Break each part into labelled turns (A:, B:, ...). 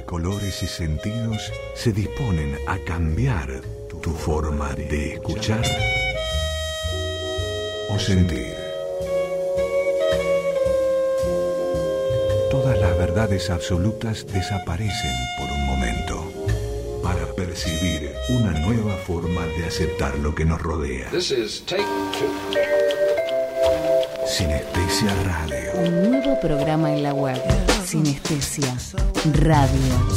A: colores y sentidos se disponen a cambiar tu forma de escuchar o sentir. Todas las verdades absolutas desaparecen por un momento para percibir una nueva forma de aceptar lo que nos rodea. Sinestesia Radio.
B: Un nuevo programa en la web. Sinestesia Radio.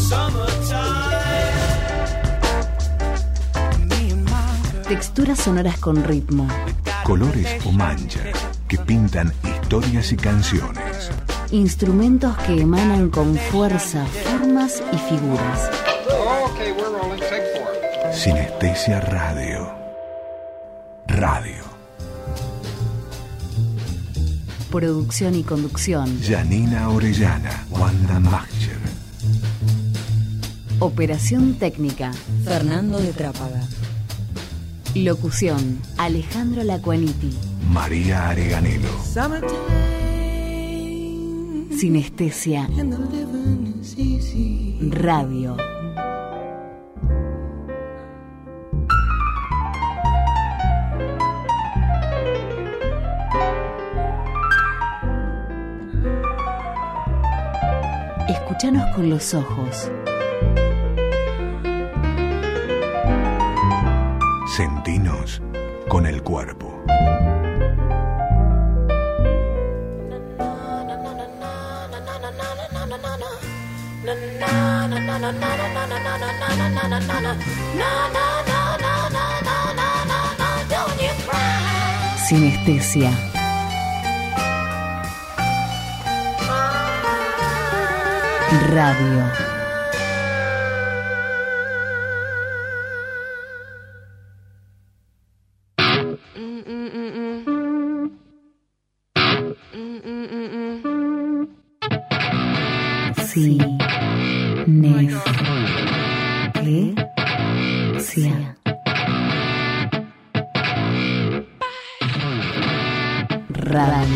B: Texturas sonoras con ritmo.
A: Colores o manchas que pintan historias y canciones.
B: Instrumentos que emanan con fuerza, formas y figuras.
A: Sinestesia Radio. Radio.
B: Producción y conducción.
A: Janina Orellana, Wanda Macher.
B: Operación técnica.
C: Fernando de Trápaga.
B: Locución. Alejandro Lacuaniti.
A: María Areganelo.
B: Sinestesia Radio. Escúchanos con los ojos.
A: Sentinos con el cuerpo.
B: Sinestesia Radio. Sinestesia Radio.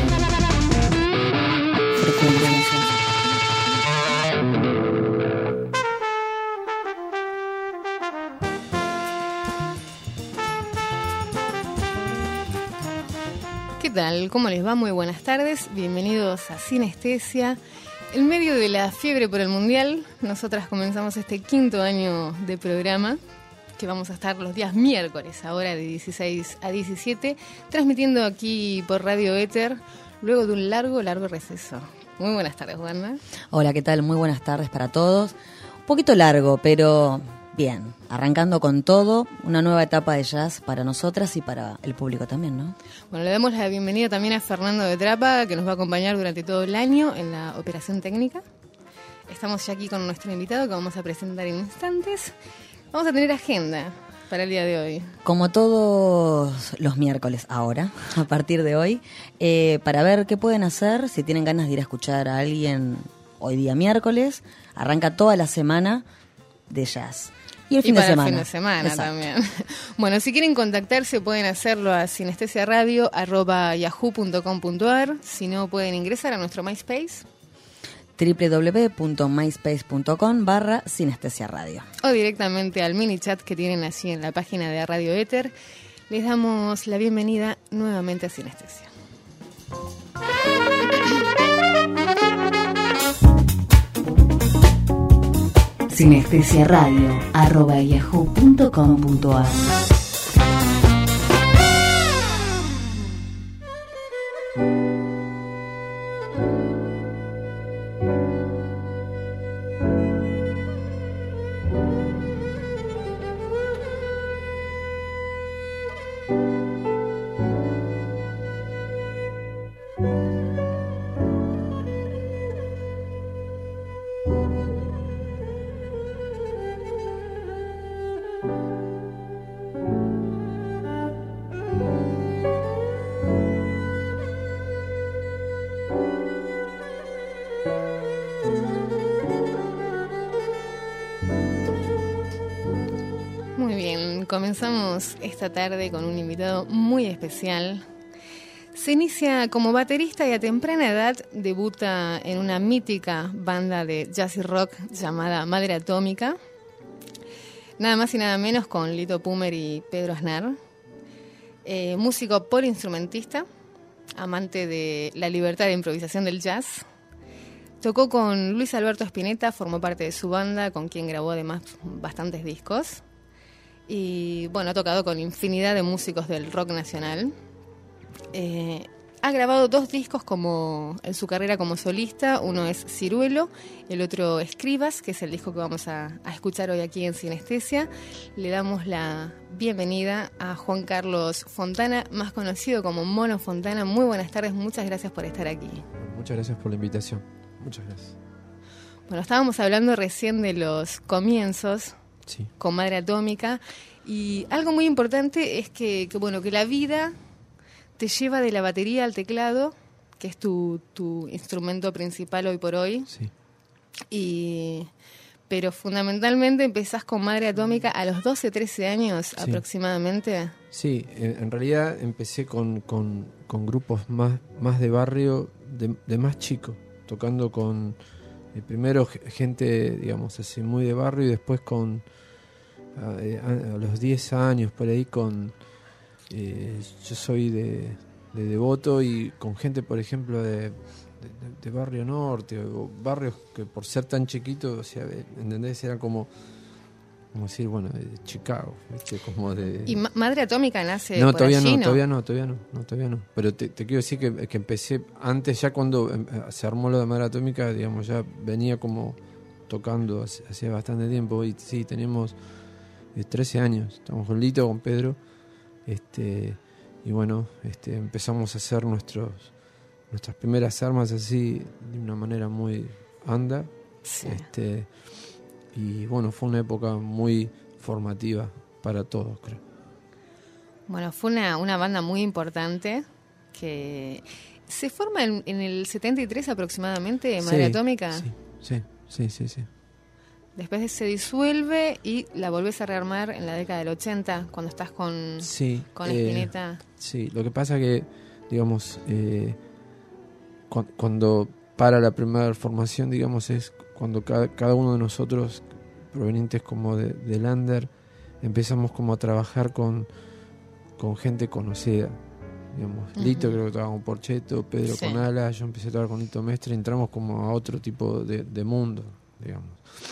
B: Frecuencia.
D: ¿Qué tal? ¿Cómo les va? Muy buenas tardes. Bienvenidos a Sinestesia. En medio de la fiebre por el Mundial, nosotras comenzamos este 5º año de programa, que vamos a estar los días miércoles, ahora de 16 a 17, transmitiendo aquí por Radio Éter, luego de un largo receso. Muy buenas tardes, Wanda.
C: Hola, ¿qué tal? Muy buenas tardes para todos. Un poquito largo, pero bien. Arrancando con todo, una nueva etapa de jazz para nosotras y para el público también, ¿no?
D: Bueno, le damos la bienvenida también a Fernando de Trápaga, que nos va a acompañar durante todo el año en la operación técnica. Estamos ya aquí con nuestro invitado, que vamos a presentar en instantes. Vamos a tener agenda para el día de hoy.
C: Como todos los miércoles ahora, a partir de hoy, para ver qué pueden hacer, si tienen ganas de ir a escuchar a alguien hoy día miércoles, arranca toda la semana de jazz. Y el fin de semana.
D: El fin de semana.
C: Exacto.
D: También. Bueno, si quieren contactarse pueden hacerlo a sinestesiaradio@yahoo.com.ar. Si no, pueden ingresar a nuestro MySpace.
C: www.myspace.com/sinestesiaradio.
D: O directamente al mini chat que tienen allí en la página de Radio Éter. Les damos la bienvenida nuevamente a Sinestesia.
B: sinestesiaradio@yahoo.com.ar. Muy bien, comenzamos esta tarde con un invitado muy especial.
D: Se inicia como baterista y a temprana edad debuta en una mítica banda de jazz y rock llamada Madre Atómica, nada más y nada menos con Lito Pumer y Pedro Aznar. Músico poliinstrumentista, amante de la libertad de improvisación del jazz. Tocó con Luis Alberto Spinetta, formó parte de su banda, con quien grabó además bastantes discos. Y bueno, ha tocado con infinidad de músicos del rock nacional. Ha grabado 2 discos en su carrera como solista. Uno es Ciruelo, el otro Escribas, que es el disco que vamos a escuchar hoy aquí en Sinestesia. Le damos la bienvenida a Juan Carlos Fontana, más conocido como Mono Fontana. Muy buenas tardes, muchas gracias por estar aquí.
E: Muchas gracias por la invitación. Muchas gracias.
D: Bueno, estábamos hablando recién de los comienzos, sí, con Madre Atómica, y algo muy importante es que la vida te lleva de la batería al teclado, que es tu instrumento principal hoy por hoy. Sí. Pero fundamentalmente empezás con Madre Atómica a los 12, 13 años, sí, aproximadamente.
E: Sí, en realidad empecé con grupos más de barrio, de más chico, tocando con primero gente, digamos así, muy de barrio, y después a los 10 años por ahí yo soy de Devoto, y con gente, por ejemplo, de Barrio Norte, o barrios que por ser tan chiquitos, o sea, ¿entendés? Era como decir, bueno, de Chicago, ¿viste? Como de...
D: ¿Y Madre Atómica nace
E: no,
D: por allí,
E: todavía no. Pero te quiero decir que empecé antes, ya cuando se armó lo de Madre Atómica, digamos, ya venía como tocando hacía bastante tiempo, y sí, tenemos 13 años, estamos con Lito, con Pedro, y bueno, empezamos a hacer nuestras primeras armas así, de una manera muy under, sí. Y bueno, fue una época muy formativa para todos, creo.
D: Bueno, fue una banda muy importante que se forma en el 73 aproximadamente, Madre Atómica.
E: Sí.
D: Después se disuelve y la volvés a rearmar en la década del 80, cuando estás con Spinetta.
E: Sí, lo que pasa que, digamos, cuando para la primera formación, digamos, es cuando cada uno de nosotros, provenientes como del under, empezamos como a trabajar con gente conocida. Digamos, uh-huh. Lito creo que tocaba con Porchetto, Pedro con Ala, yo empecé a tocar con Lito Mestre, entramos como a otro tipo de mundo, digamos.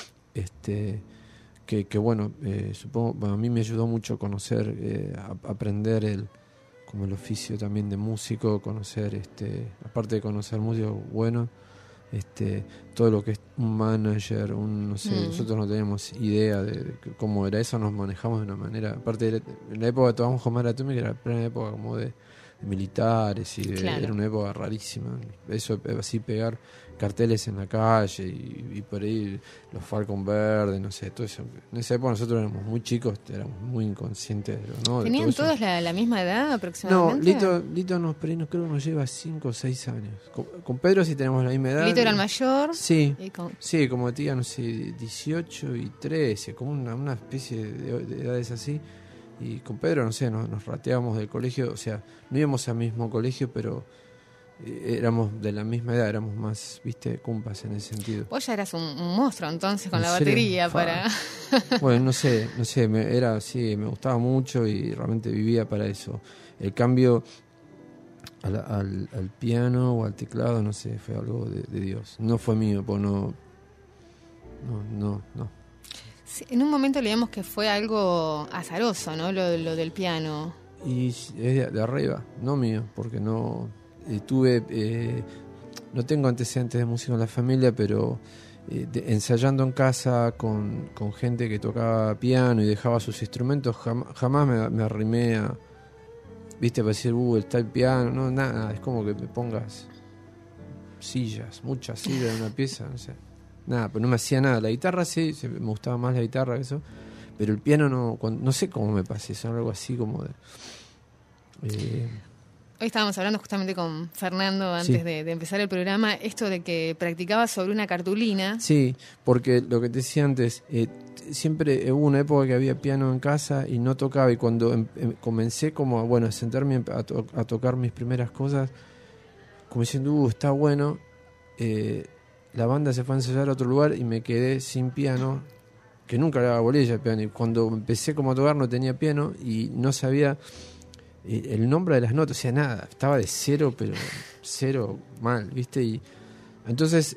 E: Que bueno, supongo, a mí me ayudó mucho conocer, aprender el oficio también de músico, conocer, aparte de conocer músicos buenos, todo lo que es un manager, no sé, nosotros no teníamos idea de cómo era eso, nos manejamos de una manera, aparte en la época que tocamos con Madre Atómica, era la plena época como de militares, y era una época rarísima, eso así, pegar carteles en la calle y por ahí los Falcon Verde, no sé, todo eso. En esa época nosotros éramos muy chicos, éramos muy inconscientes, ¿no?
D: ¿Tenían todos la misma edad aproximadamente?
E: No, Lito creo que nos lleva 5 o 6 años. Con Pedro sí tenemos la misma edad.
D: ¿Lito era el mayor?
E: Sí, sí, como tía, no sé, 18 y 13, como una especie de edades así. Y con Pedro, no sé, nos rateábamos del colegio, o sea, no íbamos al mismo colegio, pero éramos de la misma edad, éramos más, viste, cumpas en ese sentido.
D: Vos ya eras un monstruo entonces con la batería para...
E: Bueno, no sé, me gustaba mucho y realmente vivía para eso. El cambio al piano o al teclado, no sé, fue algo de Dios. No fue mío, pues no.
D: Sí, en un momento leíamos que fue algo azaroso, ¿no? Lo del piano.
E: Y es de arriba, no mío, porque no no tengo antecedentes de música en la familia, pero ensayando en casa con gente que tocaba piano y dejaba sus instrumentos, jamás me arrimé a, viste, para decir, está el piano, no, nada, es como que me pongas muchas sillas en una pieza, no sé. Nada, pero no me hacía nada. La guitarra sí, me gustaba más la guitarra que eso, pero el piano no sé cómo me pasé, eso algo así como de...
D: Hoy estábamos hablando justamente con Fernando antes de empezar el programa, esto de que practicabas sobre una cartulina.
E: Sí, porque lo que te decía antes, siempre hubo una época que había piano en casa y no tocaba, y cuando comencé como a sentarme a tocar mis primeras cosas, como diciendo, está bueno, la banda se fue a ensayar a otro lugar y me quedé sin piano, que nunca le daba bolilla al piano, y cuando empecé como a tocar no tenía piano y no sabía el nombre de las notas, o sea, nada, estaba de cero, pero cero mal, ¿viste? Y entonces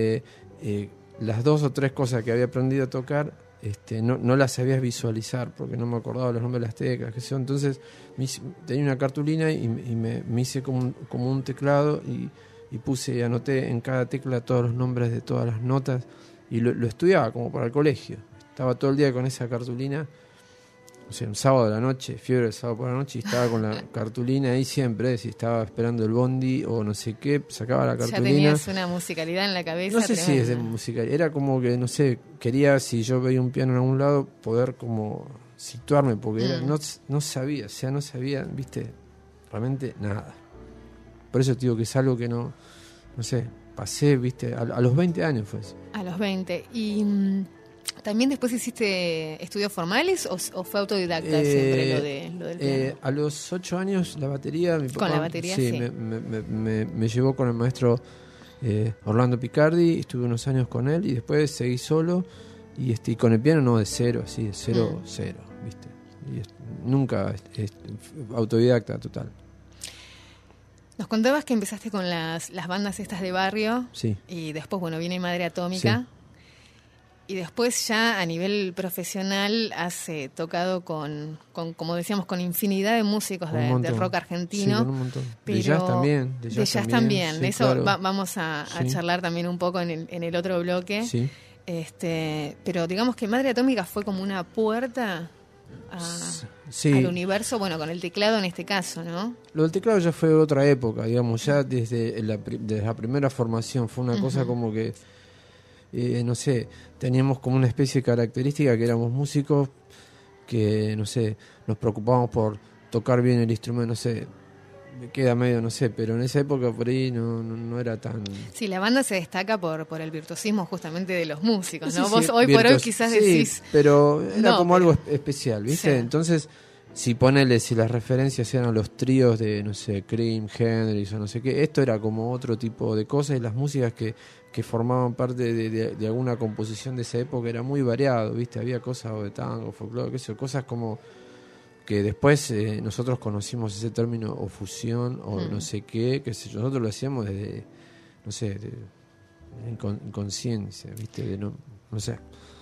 E: las 2 o 3 cosas que había aprendido a tocar no las sabía visualizar porque no me acordaba los nombres de las teclas, qué sé yo. Entonces tenía una cartulina y me hice como un teclado y puse y anoté en cada tecla todos los nombres de todas las notas y lo estudiaba como para el colegio. Estaba todo el día con esa cartulina, o sea, un sábado de la noche, fiebre del sábado por la noche, y estaba con la cartulina ahí siempre, si estaba esperando el bondi o no sé qué, sacaba la cartulina.
D: Ya tenías una musicalidad en la cabeza.
E: No sé si es de musicalidad, era como que, no sé, quería, si yo veía un piano en algún lado, poder como situarme, porque no sabía, o sea, no sabía, viste, realmente nada. Por eso te digo que es algo que no sé, pasé, viste, a los 20 años fue eso.
D: A los 20, y... ¿También después hiciste estudios formales o fue autodidacta siempre lo del piano?
E: A los 8 años la batería, mi papá,
D: con la batería, sí.
E: Me llevó con el maestro Orlando Picardi, estuve unos años con él y después seguí solo y con el piano no, de cero, así, de cero, ¿viste? Y nunca autodidacta total.
D: Nos contabas que empezaste con las bandas estas de barrio,
E: sí.
D: Y después, viene Madre Atómica. Sí. Y después ya a nivel profesional has tocado con, como decíamos, con infinidad de músicos de rock argentino.
E: Sí, con un montón.
D: Pero
E: de jazz también.
D: De jazz también.
E: Sí,
D: eso
E: claro.
D: Vamos a charlar también un poco en el otro bloque.
E: Sí.
D: Pero digamos que Madre Atómica fue como una puerta al universo, con el teclado en este caso, ¿no?
E: Lo del teclado ya fue otra época, digamos, ya desde la primera formación fue una cosa como que... no sé, teníamos como una especie de característica que éramos músicos que, no sé, nos preocupábamos por tocar bien el instrumento, no sé, me queda medio, no sé, pero en esa época por ahí no era tan...
D: Sí, la banda se destaca por el virtuosismo justamente de los músicos, ¿no?
E: Sí,
D: Vos hoy por hoy quizás decís...
E: pero era algo especial, ¿viste? Sí. Entonces, si las referencias eran a los tríos de, no sé, Cream, Hendrix o no sé qué, esto era como otro tipo de cosas y las músicas que formaban parte de alguna composición de esa época era muy variado, ¿viste? Había cosas de tango, folclore, qué sé yo, cosas como que después nosotros conocimos ese término o fusión o no sé qué, que nosotros lo hacíamos desde, no sé, inconsciencia, ¿viste? No sé,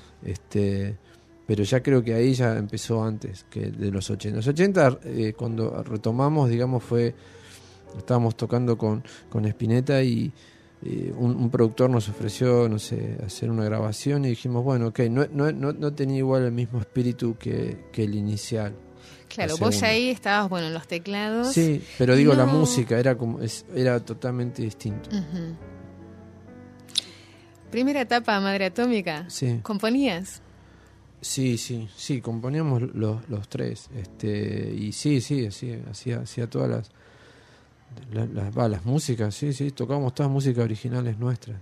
E: pero ya creo que ahí ya empezó antes que de los 80. Los 80 cuando retomamos, digamos, estábamos tocando con Spinetta y un productor nos ofreció, no sé, hacer una grabación y dijimos, bueno, ok, no tenía igual el mismo espíritu que el inicial.
D: Claro, vos ya ahí estabas, en los teclados.
E: Sí, pero digo, la música era totalmente distinto.
D: Uh-huh. Primera etapa, Madre Atómica.
E: Sí.
D: ¿Componías?
E: Sí, componíamos los tres. Y sí, hacía todas las músicas, sí, tocábamos todas músicas originales nuestras.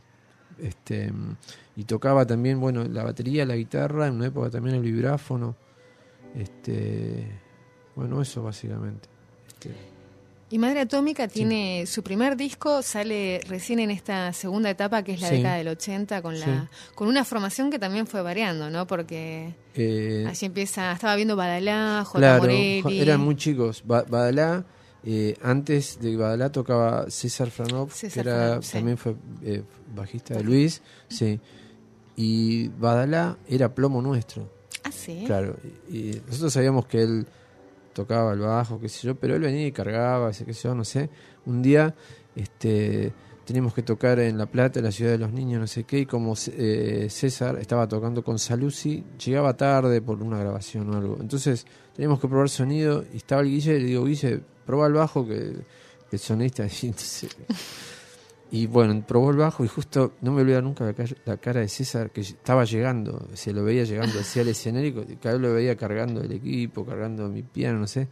E: Y tocaba también, la batería, la guitarra, en una época también el vibráfono. Eso básicamente.
D: Y Madre Atómica tiene su primer disco, sale recién en esta segunda etapa que es la década del 80 con una formación que también fue variando, ¿no? Porque allí estaba viendo Badalá, J. Morelli.
E: Eran muy chicos. Badalá, antes de Badalá tocaba César Franov, también fue bajista de Luis, sí. Y Badalá era plomo nuestro.
D: Ah, sí.
E: Claro, y nosotros sabíamos que él tocaba el bajo, qué sé yo, pero él venía y cargaba, qué sé yo, no sé. Un día teníamos que tocar en La Plata, en la ciudad de los niños, no sé qué, y como César estaba tocando con Saluzzi, llegaba tarde por una grabación o algo. Entonces teníamos que probar sonido y estaba el Guille, y le digo, Guille, probá el bajo, que el sonista así, entonces... Y probó el bajo y justo, no me olvido nunca la cara de César, que estaba llegando, se lo veía llegando hacia el escenario, cada vez lo veía cargando el equipo, cargando mi piano, no sé.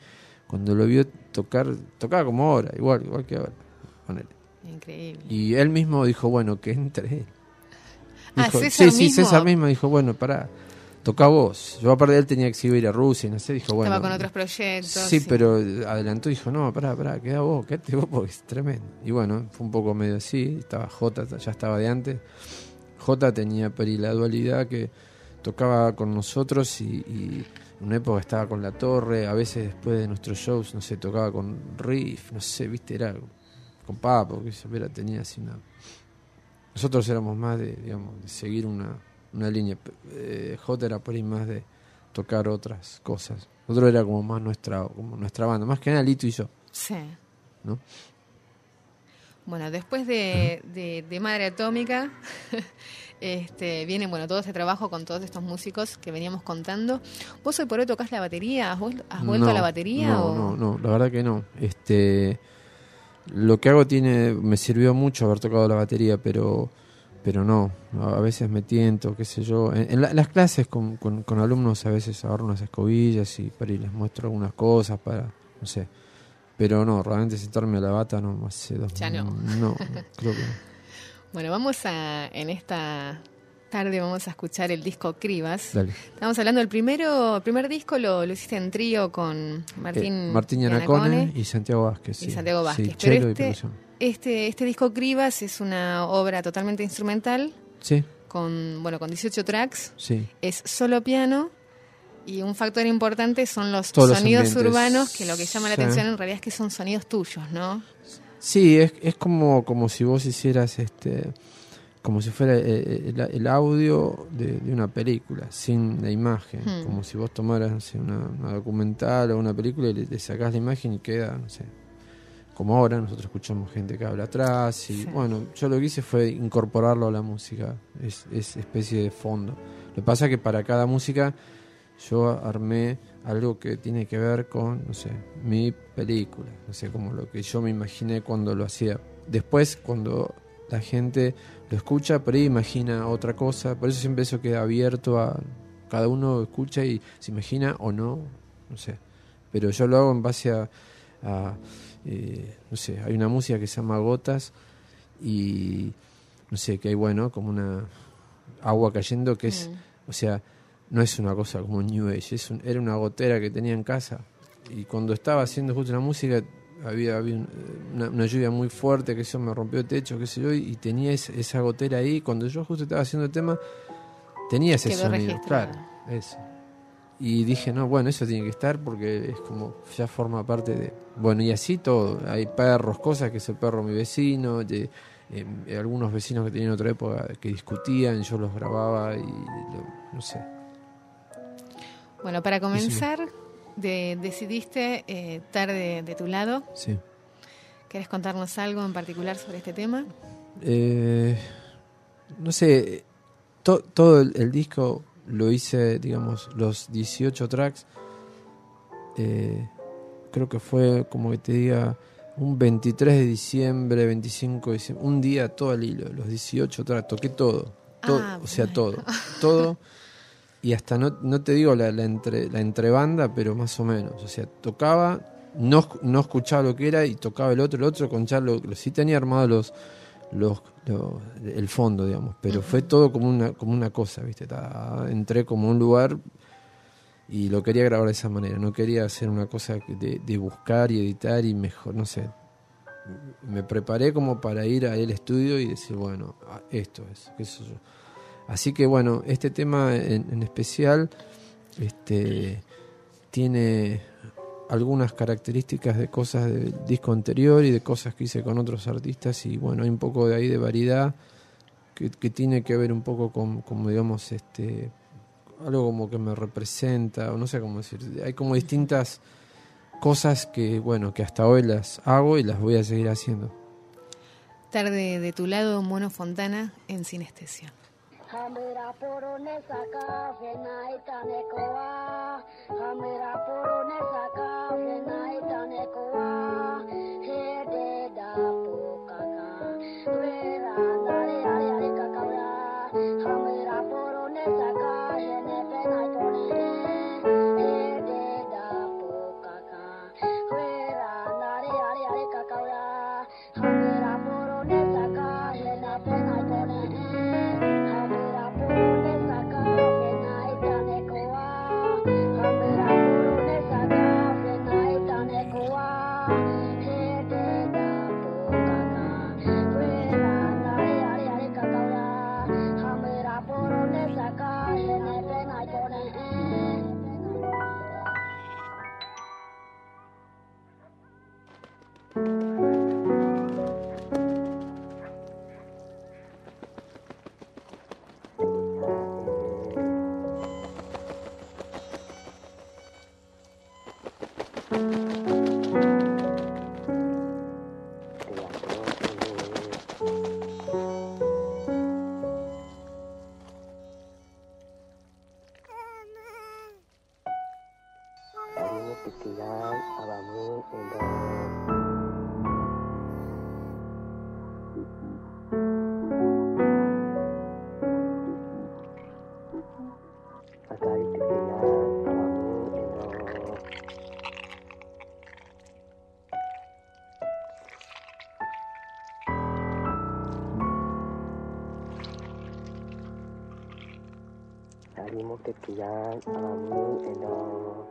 E: cuando lo vio tocar, tocaba como ahora, igual que ahora, ponele.
D: Increíble.
E: Y él mismo dijo, bueno, que entre él. Dijo,
D: César
E: sí,
D: mismo.
E: César mismo dijo, bueno, pará, toca vos. Yo aparte de él tenía que ir a Rusia, no sé, dijo, bueno.
D: Estaba con otros proyectos.
E: Sí, pero adelantó y dijo, no, pará, quédate vos porque es tremendo. Y bueno, fue un poco medio así, estaba Jota, ya estaba de antes. Jota tenía la dualidad que tocaba con nosotros y en una época estaba con La Torre, a veces después de nuestros shows, no sé, tocaba con Riff, no sé, viste, era con Papo, que era, tenía así una... Nosotros éramos más de, digamos, de seguir una línea. Jota era por ahí más de tocar otras cosas. Nosotros era como más nuestra banda, más que nada Lito y yo.
D: Sí.
E: ¿No?
D: Bueno, después de Madre Atómica, viene todo este trabajo con todos estos músicos que veníamos contando. ¿Vos hoy por hoy tocás la batería? ¿Has vuelto a la batería?
E: No, la verdad que no. Lo que hago me sirvió mucho haber tocado la batería, pero no, a veces me tiento, qué sé yo. En las clases con alumnos a veces agarro unas escobillas y les muestro algunas cosas no sé. Pero no, realmente sentarme a la bata no, hace 2
D: ya no.
E: No, creo que no.
D: Bueno, en esta tarde vamos a escuchar el disco Cribas.
E: Dale.
D: Estamos hablando del primer disco, lo hiciste en trío con Martín
E: Yanacone y Santiago Vázquez.
D: Sí. Y Santiago Vázquez.
E: Sí,
D: pero
E: cello y percusión.
D: Este disco Cribas es una obra totalmente instrumental.
E: Sí.
D: Con 18 tracks.
E: Sí.
D: Es solo piano. Y un factor importante son los
E: Todos
D: sonidos
E: los
D: urbanos, que lo que llama la atención en realidad es que son sonidos tuyos, ¿no?
E: Sí, es como si vos hicieras como si fuera el audio de una película, sin la imagen. Como si vos tomaras, no sé, una documental o una película y le sacás la imagen y queda, no sé. Como ahora nosotros escuchamos gente que habla atrás y bueno, yo lo que hice fue incorporarlo a la música, es especie de fondo. Lo que pasa es que para cada música yo armé algo que tiene que ver con, no sé, mi película, no sé, como lo que yo me imaginé cuando lo hacía. Después, cuando la gente lo escucha, por ahí imagina otra cosa, por eso siempre eso queda abierto a cada uno escucha y se imagina o no, no sé. Pero yo lo hago en base a no sé, hay una música que se llama Gotas y no sé, que hay, bueno, como una agua cayendo que es, o sea, no es una cosa como New Age, era una gotera que tenía en casa y cuando estaba haciendo justo la música había una lluvia muy fuerte que eso me rompió el techo, qué sé yo, y tenía esa gotera ahí. Cuando yo justo estaba haciendo el tema tenía ese
D: quedó
E: sonido,
D: registrado.
E: claro, eso. Y dije, no, bueno, eso tiene que estar porque es como, ya forma parte de... Bueno, y así todo, hay perros, cosas que es el perro mi vecino, algunos vecinos que tenían otra época que discutían, yo los grababa y no sé.
D: Bueno, para comenzar, decidiste Tarde de tu lado.
E: Sí.
D: ¿Querés contarnos algo en particular sobre este tema?
E: No sé, todo el disco lo hice, digamos, los 18 tracks. Creo que fue, como que te diga, un 23 de diciembre, 25 de diciembre, un día todo al hilo, los 18 tracks, toqué todo, o sea,
D: bueno.
E: todo. Y hasta no te digo la entrebanda, pero más o menos. O sea, tocaba, no escuchaba lo que era y tocaba el otro con Charlo. Sí tenía armado el fondo, digamos, pero fue todo como una cosa, ¿viste? Entré como a un lugar y lo quería grabar de esa manera. No quería hacer una cosa de buscar y editar y mejor, no sé. Me preparé como para ir al estudio y decir, bueno, esto es, qué sé yo. Así que bueno, este tema en especial tiene algunas características de cosas del disco anterior y de cosas que hice con otros artistas y bueno, hay un poco de ahí de variedad que tiene que ver un poco con, como digamos, algo como que me representa, o no sé cómo decir, hay como distintas cosas que bueno, que hasta hoy las hago y las voy a seguir haciendo.
D: Tarde de tu lado, Mono Fontana en Sinestesia.
F: Hamera poronesa kafe naitanekoa Hamera poronesa kafe naitanekoa Hede da pokaka Rera nare are are kakara Hamera poronesa kafe nepe naitone Hede da pokaka
G: 다리 못게 그냥 아무 에너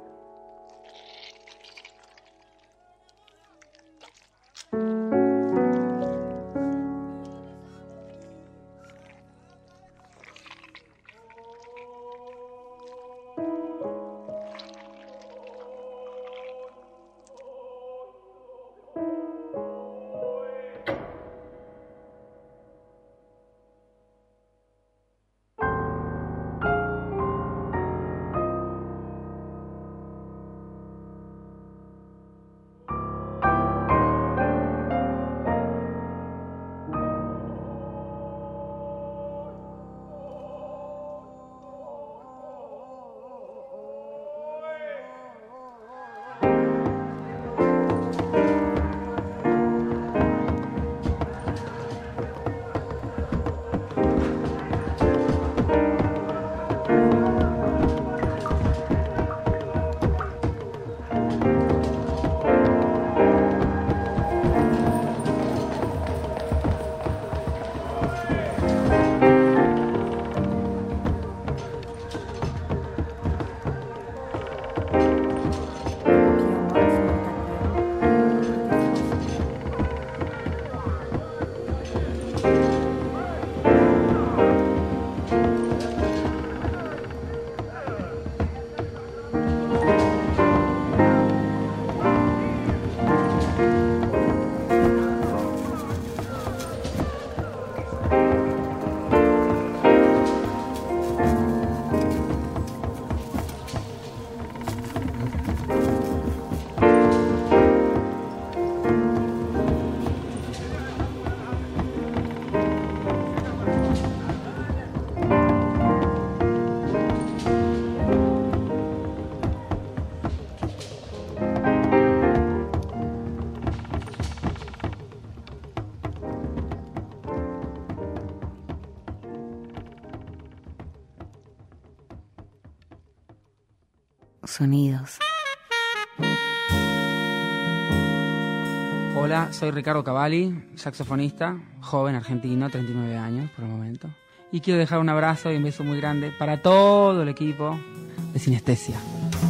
B: Sonidos.
H: Hola, soy Ricardo Cavalli, saxofonista, joven argentino, 39 años por el momento. Y quiero dejar un abrazo y un beso muy grande para todo el equipo de Sinestesia.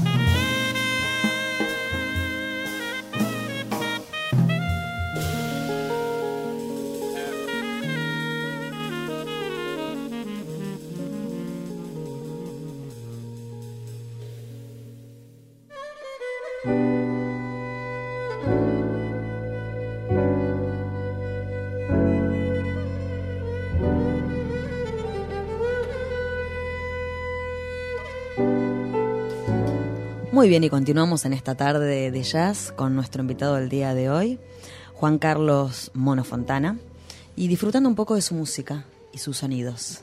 C: Muy bien, y continuamos en esta tarde de jazz con nuestro invitado del día de hoy, Juan Carlos Mono Fontana, y disfrutando un poco de su música y sus sonidos.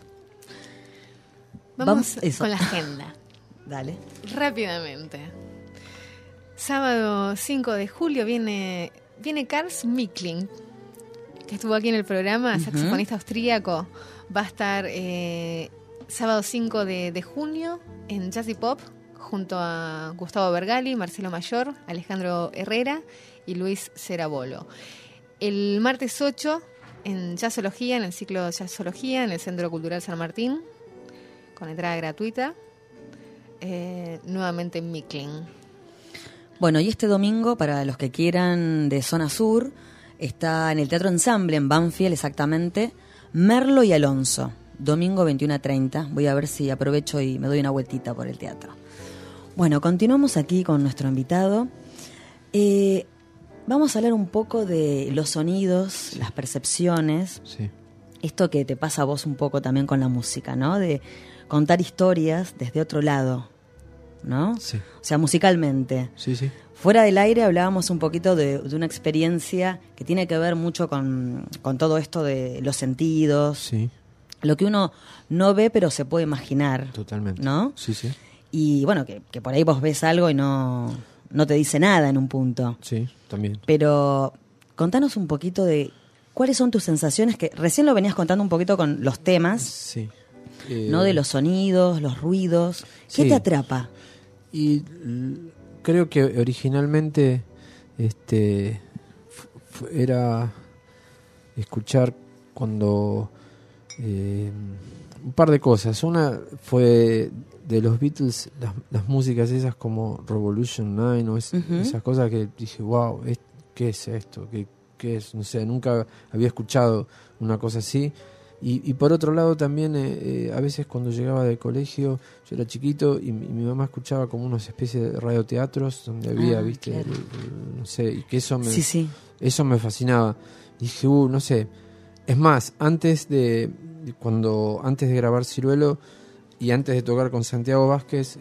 D: Vamos
C: eso.
D: con la agenda.
C: Dale.
D: Rápidamente. Sábado 5 de julio viene Karls Mikling, que estuvo aquí en el programa, saxofonista austríaco. Va a estar sábado 5 de junio en Jazz y Pop, junto a Gustavo Bergali, Marcelo Mayor, Alejandro Herrera y Luis Cerabolo. El martes 8 en Jazzología, en el ciclo Jazzología, en el Centro Cultural San Martín, con entrada gratuita, nuevamente en Mikling.
C: Bueno, y este domingo, para los que quieran de zona sur, está en el Teatro Ensamble, en Banfield exactamente, Merlo y Alonso, domingo 21:30. Voy a ver si aprovecho y me doy una vueltita por el teatro. Bueno, continuamos aquí con nuestro invitado. Vamos a hablar un poco de los sonidos, sí, las percepciones.
E: Sí.
C: Esto que te pasa a vos un poco también con la música, ¿no? De contar historias desde otro lado, ¿no?
E: Sí.
C: O sea, musicalmente.
E: Sí, sí.
C: Fuera del aire hablábamos un poquito de una experiencia que tiene que ver mucho con todo esto de los sentidos.
E: Sí.
C: Lo que uno no ve pero se puede imaginar.
E: Totalmente.
C: ¿No?
E: Sí, sí.
C: Y bueno, que por ahí vos ves algo y no te dice nada en un punto.
E: Sí, también.
C: Pero contanos un poquito de cuáles son tus sensaciones, que recién lo venías contando un poquito con los temas.
E: Sí.
C: ¿No? De los sonidos, los ruidos. ¿Qué
E: sí.
C: te atrapa?
E: Y creo que originalmente era escuchar cuando un par de cosas. Una fue de los Beatles, las músicas esas como Revolution 9 o esas cosas que dije, wow, ¿qué es esto? ¿Qué es? No sé, nunca había escuchado una cosa así. Y por otro lado también, a veces cuando llegaba del colegio, yo era chiquito y mi mamá escuchaba como unas especies de radioteatros donde había, viste,
C: claro.
E: no sé, y que eso me,
C: Sí.
E: eso me fascinaba. Dije, no sé. Es más, antes de grabar Ciruelo y antes de tocar con Santiago Vázquez,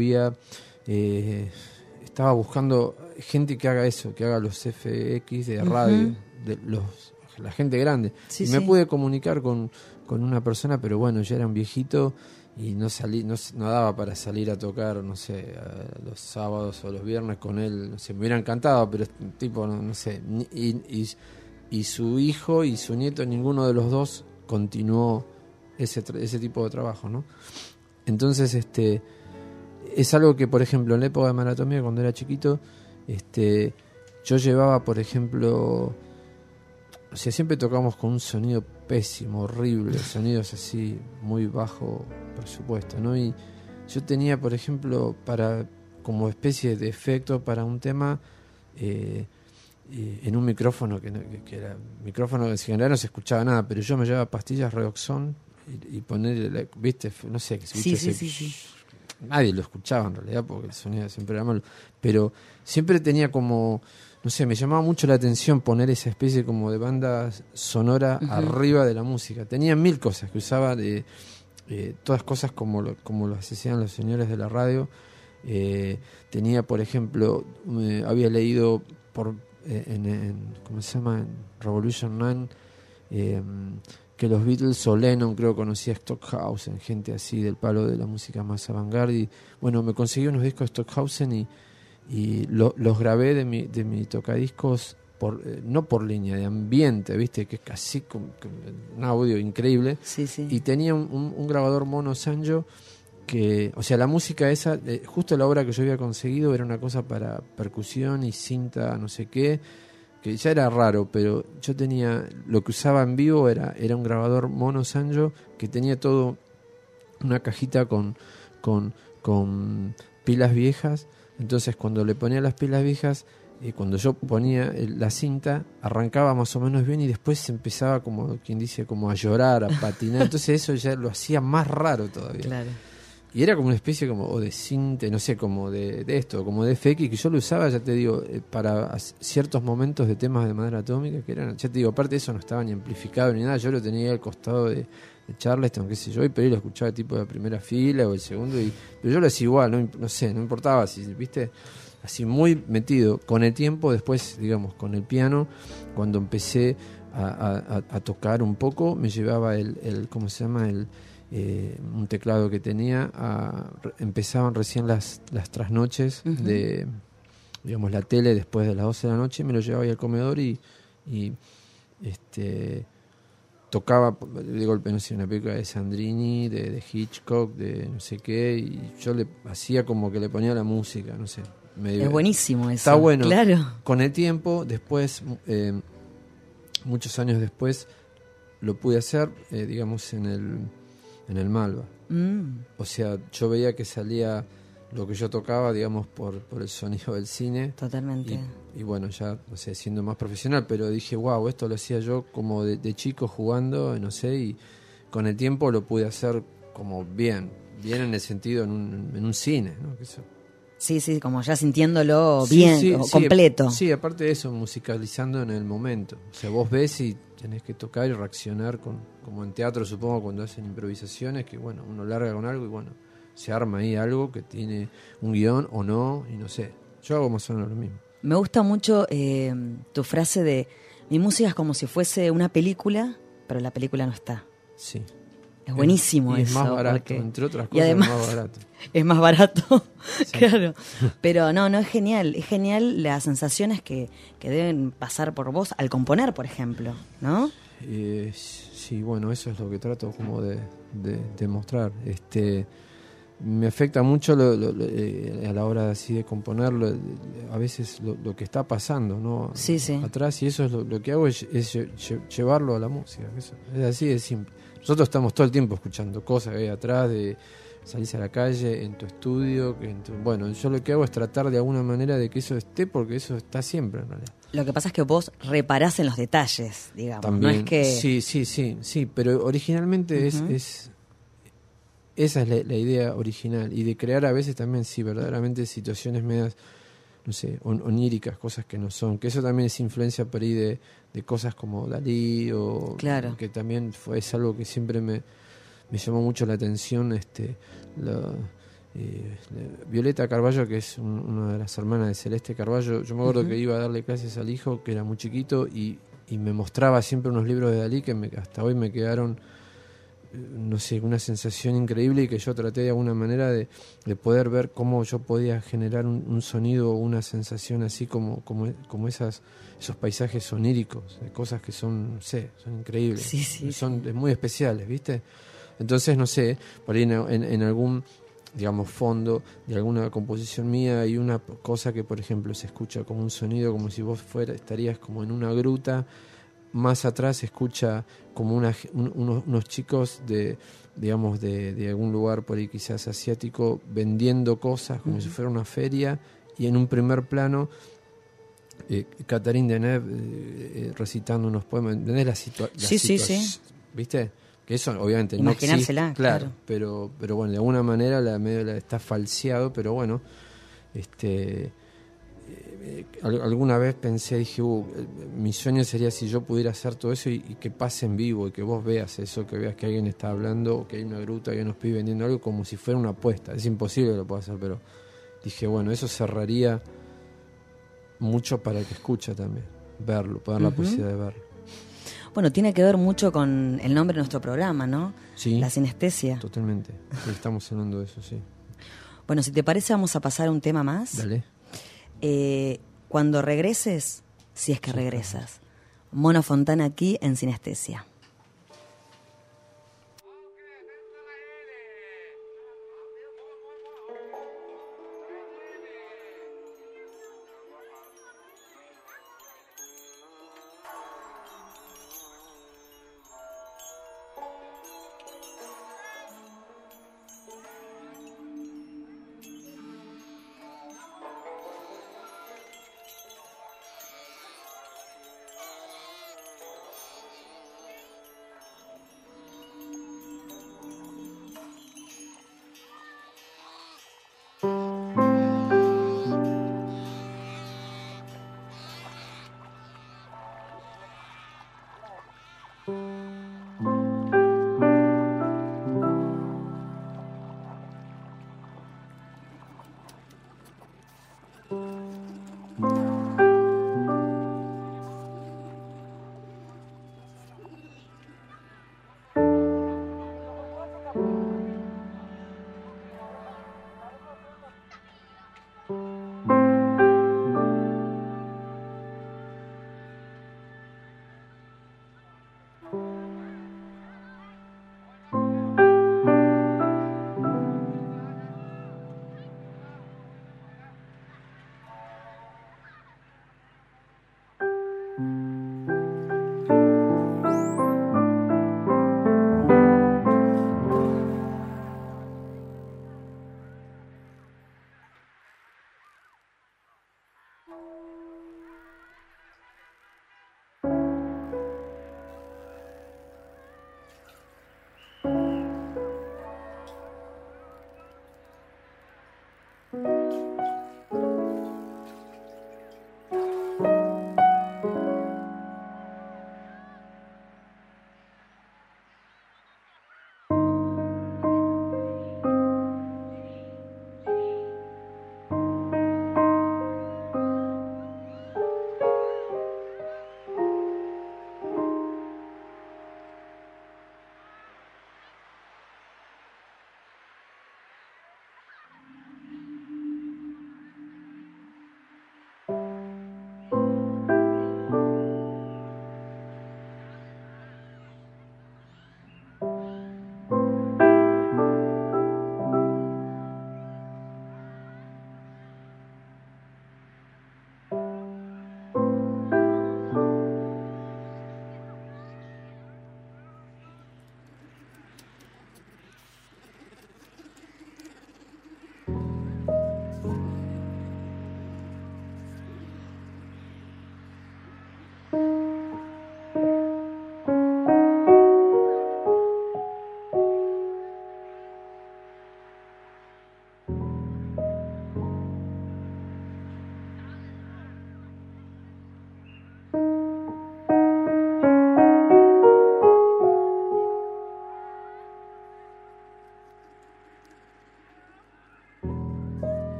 E: estaba buscando gente que haga eso, que haga los FX de radio, de la gente grande. Y me pude comunicar con una persona, pero bueno, ya era un viejito y no daba para salir a tocar, no sé, los sábados o los viernes con él. No sé, me hubiera encantado, pero tipo, no sé. Y su hijo y su nieto, ninguno de los dos continuó ese tipo de trabajo, ¿no? Entonces, es algo que, por ejemplo, en la época de Maratomía, cuando era chiquito, yo llevaba, por ejemplo, o sea, siempre tocábamos con un sonido pésimo, horrible, sonidos así, muy bajo presupuesto, ¿no? Y yo tenía, por ejemplo, como especie de efecto para un tema, en un micrófono que era micrófono que en general no se escuchaba nada, pero yo me llevaba pastillas Redoxon y ponerle, viste, no sé, que se
C: Sí.
E: nadie lo escuchaba en realidad porque el sonido siempre era malo, pero siempre tenía como, no sé, me llamaba mucho la atención poner esa especie como de banda sonora arriba de la música. Tenía 1000 cosas que usaba, todas cosas como lo hacían los señores de la radio. Tenía, por ejemplo, había leído ¿cómo se llama? En Revolution 9, que los Beatles o Lennon, creo, conocía Stockhausen, gente así del palo de la música más avant-garde. Y bueno, me conseguí unos discos de Stockhausen y los grabé de mi tocadiscos no por línea de ambiente, viste, que es casi como un audio increíble. Y tenía un grabador mono Sanyo que, o sea, la música esa, justo la obra que yo había conseguido era una cosa para percusión y cinta, no sé qué, que ya era raro, pero yo tenía, lo que usaba en vivo era un grabador mono Sanyo que tenía todo una cajita con pilas viejas. Entonces cuando le ponía las pilas viejas, cuando yo ponía la cinta, arrancaba más o menos bien y después empezaba, como quien dice, como a llorar, a patinar. Entonces eso ya lo hacía más raro todavía.
C: Claro.
E: Y era como una especie como de cinte, no sé, como de esto, como de FX, que yo lo usaba, ya te digo, para ciertos momentos de temas de Madre Atómica, que eran, ya te digo, aparte de eso no estaba ni amplificado ni nada, yo lo tenía al costado de Charleston, qué sé yo, y pero lo escuchaba tipo de primera fila o el segundo, pero yo lo hacía igual, no sé, no importaba, si viste, así muy metido. Con el tiempo, después, digamos, con el piano, cuando empecé a tocar un poco, me llevaba el ¿cómo se llama? Un teclado que tenía, empezaban recién las trasnoches de, digamos, la tele después de las 12 de la noche, me lo llevaba ahí al comedor y tocaba de golpe, no sé, una película de Sandrini, de Hitchcock, de no sé qué, y yo le hacía como que le ponía la música, no sé.
C: Es buenísimo eso.
E: Está bueno.
C: Claro.
E: Con el tiempo, después, muchos años después, lo pude hacer, digamos, en el Malva. O sea, yo veía que salía lo que yo tocaba, digamos, por el sonido del cine.
C: Totalmente.
E: Y bueno, ya, no sé, siendo más profesional, pero dije, wow, esto lo hacía yo como de chico jugando, no sé, y con el tiempo lo pude hacer como bien en el sentido en un cine, ¿no? Que eso.
C: Sí, como ya sintiéndolo bien, completo.
E: Sí, aparte de eso, musicalizando en el momento. O sea, vos ves y tenés que tocar y reaccionar como en teatro, supongo, cuando hacen improvisaciones, que bueno, uno larga con algo y bueno, se arma ahí algo que tiene un guión o no, y no sé. Yo hago más o menos lo mismo.
C: Me gusta mucho tu frase de mi música es como si fuese una película, pero la película no está.
E: Sí.
C: Es buenísimo
E: y
C: eso.
E: Es más barato,
C: porque,
E: entre otras cosas,
C: y además,
E: es más barato.
C: Es más barato,
E: sí.
C: Claro. Pero no, es genial. Es genial las sensaciones que deben pasar por vos al componer, por ejemplo, ¿no?
E: Sí, bueno, eso es lo que trato como de mostrar. me afecta mucho a la hora así de componerlo, a veces lo que está pasando, ¿no?
C: Sí, sí.
E: Atrás, y eso es lo que hago, es llevarlo a la música. Eso, es así de simple. Nosotros estamos todo el tiempo escuchando cosas que hay atrás, de salís a la calle, en tu estudio, bueno, yo lo que hago es tratar de alguna manera de que eso esté, porque eso está siempre en realidad.
C: Lo que pasa es que vos reparás en los detalles, digamos.
E: También,
C: no es que...
E: Sí, pero originalmente esa es la idea original, y de crear a veces también, sí, verdaderamente situaciones medias, no sé, oníricas, cosas que no son, que eso también es influencia por ahí de cosas como Dalí, o
C: claro,
E: que también es algo que siempre me llamó mucho la atención, Violeta Carballo, que es una de las hermanas de Celeste Carballo. Yo me acuerdo que iba a darle clases al hijo, que era muy chiquito, y me mostraba siempre unos libros de Dalí que hasta hoy me quedaron, no sé, una sensación increíble, y que yo traté de alguna manera de poder ver cómo yo podía generar un sonido o una sensación así como esos paisajes oníricos, de cosas que son, no sé, son increíbles, son muy especiales, ¿viste? Entonces, no sé, por ahí en algún, digamos, fondo de alguna composición mía hay una cosa que, por ejemplo, se escucha como un sonido, como si vos estarías como en una gruta. Más atrás se escucha como unos chicos de algún lugar por ahí quizás asiático vendiendo cosas como si fuera una feria, y en un primer plano Catherine Deneuve recitando unos poemas. ¿Entendés la situación?
C: Sí.
E: ¿Viste? Que eso obviamente no existe.
C: Imaginársela, claro.
E: Pero bueno, de alguna manera medio está falseado, pero bueno, alguna vez pensé, dije, mi sueño sería si yo pudiera hacer todo eso y que pase en vivo, y que vos veas eso, que veas que alguien está hablando, o que hay una gruta, que hay unos pibes vendiendo algo, como si fuera una apuesta. Es imposible que lo pueda hacer, pero dije, bueno, eso cerraría mucho para el que escucha también, verlo, poder la posibilidad de verlo.
C: Bueno, tiene que ver mucho con el nombre de nuestro programa, ¿no?
E: Sí.
C: La sinestesia.
E: Totalmente. Estamos hablando de eso, sí.
C: Bueno, si te parece, vamos a pasar a un tema más.
E: Dale.
C: Cuando regreses, si es que regresas. Mono Fontana aquí en Sinestesia.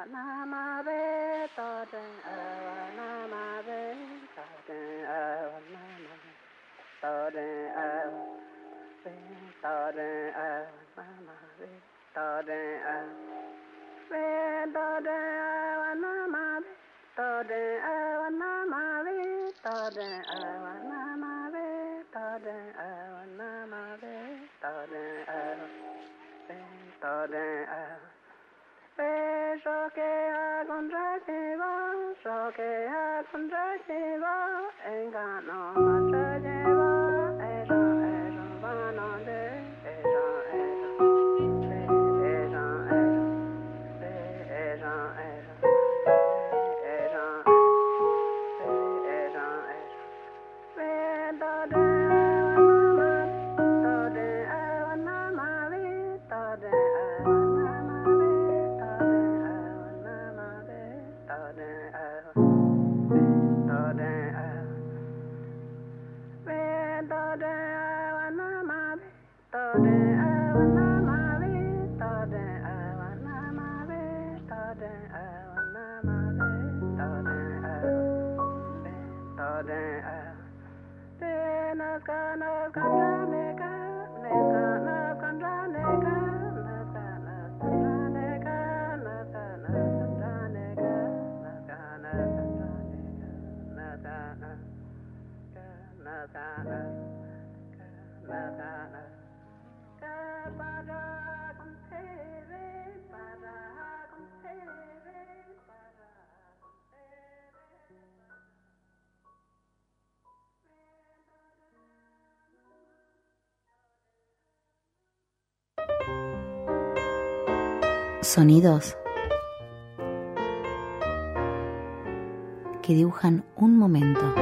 B: Sonidos que dibujan un momento.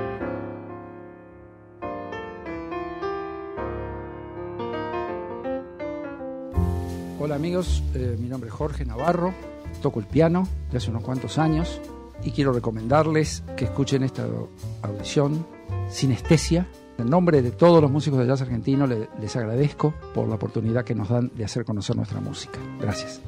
I: Hola amigos, mi nombre es Jorge Navarro, toco el piano de hace unos cuantos años y quiero recomendarles que escuchen esta audición Sinestesia. En nombre de todos los músicos de jazz argentino les agradezco por la oportunidad que nos dan de hacer conocer nuestra música. Gracias.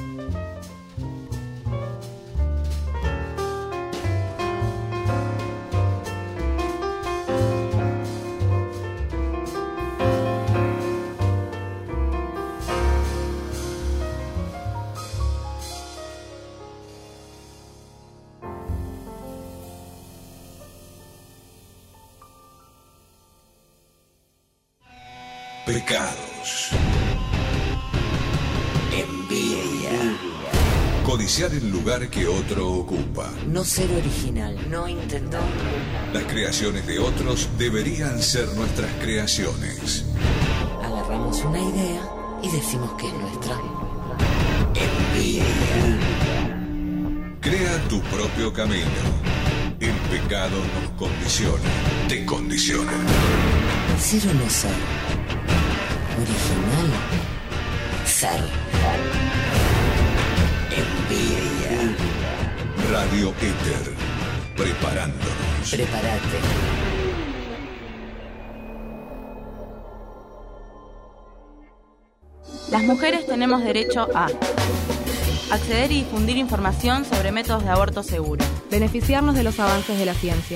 A: Pecados. Envidia. Codiciar el lugar que otro ocupa.
J: No ser original, no intentar.
A: Las creaciones de otros deberían ser nuestras creaciones.
J: Agarramos una idea y decimos que es nuestra.
A: Envidia. Crea tu propio camino. El pecado nos condiciona, te condiciona.
J: Ser o no ser. Original. Ser.
A: Envidia. Radio Éter. Preparándonos.
J: Prepárate.
K: Las mujeres tenemos derecho a acceder y difundir información sobre métodos de aborto seguro.
L: Beneficiarnos de los avances de la ciencia.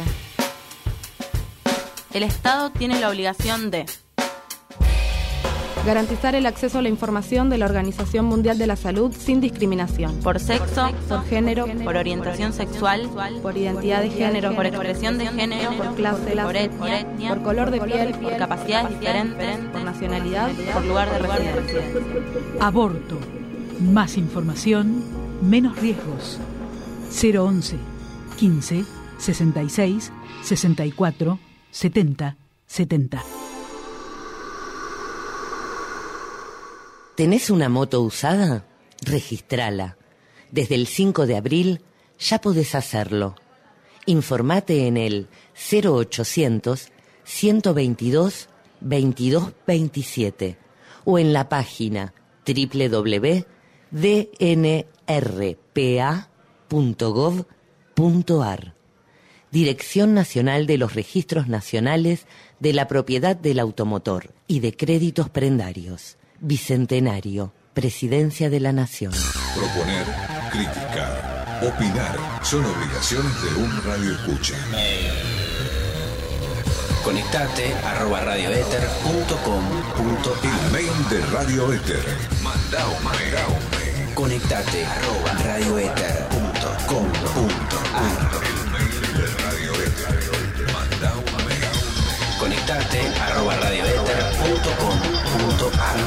K: El Estado tiene la obligación de
L: garantizar el acceso a la información de la Organización Mundial de la Salud sin discriminación.
K: Por sexo,
L: por género,
K: por orientación sexual,
L: por identidad de género,
K: por expresión de género,
L: por clase,
K: por etnia,
L: por color de piel,
K: por capacidades diferentes,
L: por nacionalidad,
K: por lugar de residencia.
M: Aborto. Más información, menos riesgos. 011 15 66 64 70 70.
J: ¿Tenés una moto usada? Registrala. Desde el 5 de abril ya podés hacerlo. Informate en el 0800 122 2227 o en la página www.dnrpa.gov.ar. Dirección Nacional de los Registros Nacionales de la Propiedad del Automotor y de Créditos Prendarios. Bicentenario, Presidencia de la Nación.
A: Proponer, criticar, opinar son obligaciones de un radioescucha.
N: Conectate @radioether.com.ar.
A: El mail de Radio Éter. Mandá un mail.
N: Conectate @radioether.com.ar.
A: El mail de Radio Éter. Mandá un mail.
N: Conectate @radioether.com.ar.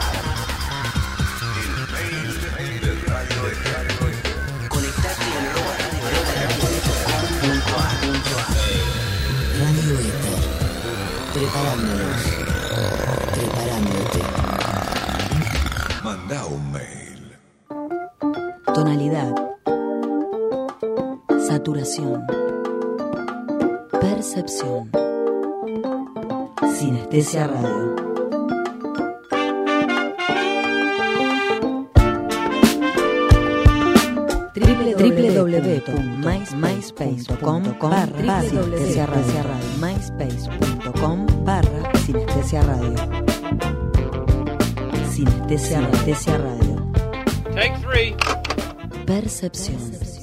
A: El mail de Radio Éter.
N: Conectate @radioether.com.ar.
J: Radio Éter. Preparándonos. Preparándote.
A: Mandá un mail.
B: Tonalidad. Saturación. Percepción. Sinestesia Radio. www.myspace.com/sinestesia radio. myspace.com/sinestesia radio. Sinestesia radio.
O: Take 3.
B: Percepción.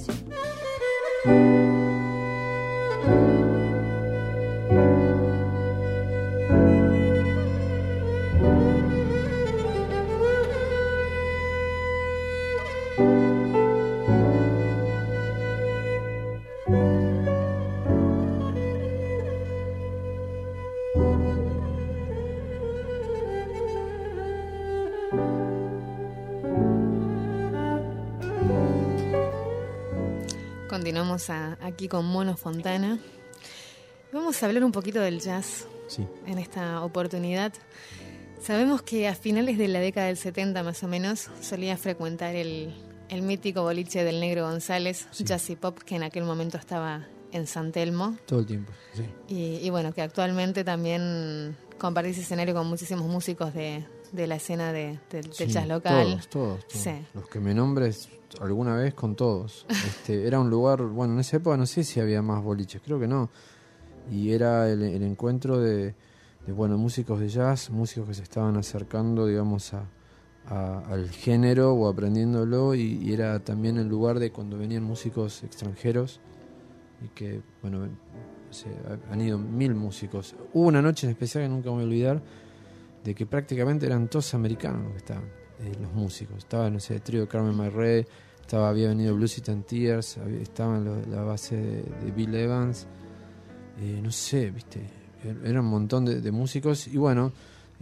D: Continuamos aquí con Mono Fontana. Vamos a hablar un poquito del jazz en esta oportunidad. Sabemos que a finales de la década del 70 más o menos solía frecuentar el mítico boliche del Negro González, Jazz y Pop, que en aquel momento estaba en San Telmo.
E: Todo el tiempo, sí.
D: Y bueno, que actualmente también compartís escenario con muchísimos músicos de la escena del jazz local.
E: Todos.
D: Sí.
E: Los que me nombres alguna vez, con todos. Era un lugar, bueno, en esa época no sé si había más boliches, creo que no. Y era el encuentro de músicos de jazz, músicos que se estaban acercando, digamos, al género o aprendiéndolo, y era también el lugar de cuando venían músicos extranjeros, y que, bueno, han ido 1000 músicos. Hubo una noche en especial que nunca me voy a olvidar, de que prácticamente eran todos americanos los que estaban, los músicos. Estaba, no sé, el trío de Carmen McRae, había venido Blues It and Tears, estaba en la base de Bill Evans, no sé, viste, era un montón de músicos, y bueno,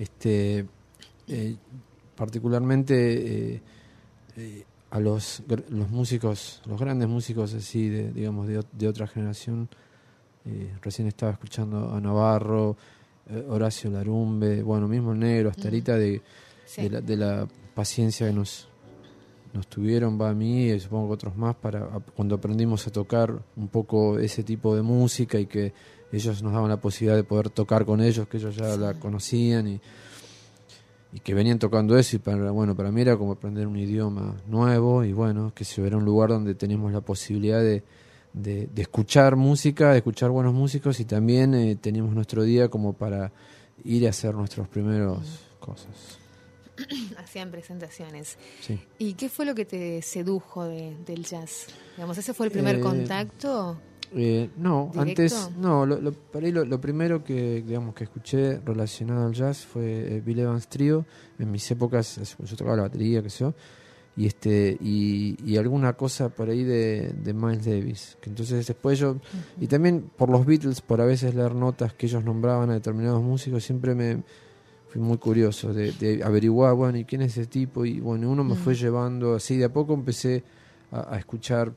E: particularmente a los músicos, los grandes músicos así de otra generación, recién estaba escuchando a Navarro, Horacio Larumbe, bueno, mismo el Negro, hasta ahorita de la paciencia que nos tuvieron, a mí y supongo que otros más, para cuando aprendimos a tocar un poco ese tipo de música, y que ellos nos daban la posibilidad de poder tocar con ellos, que ellos ya la conocían y que venían tocando eso, y para mí era como aprender un idioma nuevo, y bueno, que se era un lugar donde teníamos la posibilidad de escuchar música, de escuchar buenos músicos, y también teníamos nuestro día como para ir a hacer nuestros primeros cosas.
D: Hacían presentaciones.
E: Sí.
D: ¿Y qué fue lo que te sedujo del jazz? Digamos, ¿ese fue el primer contacto?
E: No,
D: ¿directo?
E: antes, no, por ahí lo primero que escuché relacionado al jazz fue Bill Evans Trio. En mis épocas yo tocaba la batería, qué sé yo, y alguna cosa por ahí de Miles Davis, que entonces después yo, y también por los Beatles, por a veces leer notas que ellos nombraban a determinados músicos, siempre fui muy curioso de averiguar, bueno, ¿y quién es ese tipo? Y bueno, uno me fue llevando así, de a poco empecé a escuchar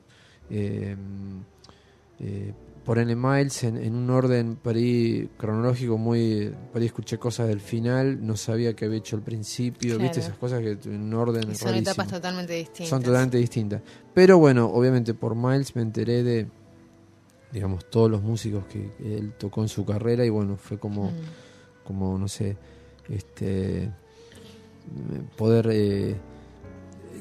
E: por N. Miles en un orden por ahí cronológico muy, por ahí escuché cosas del final, no sabía que había hecho el principio,
D: claro.
E: ¿Viste? Esas cosas que en un orden
D: y son
E: rarísimo.
D: etapas totalmente distintas.
E: Son totalmente distintas. Pero bueno, obviamente por Miles me enteré de, digamos, todos los músicos que él tocó en su carrera, y bueno, fue como no sé, poder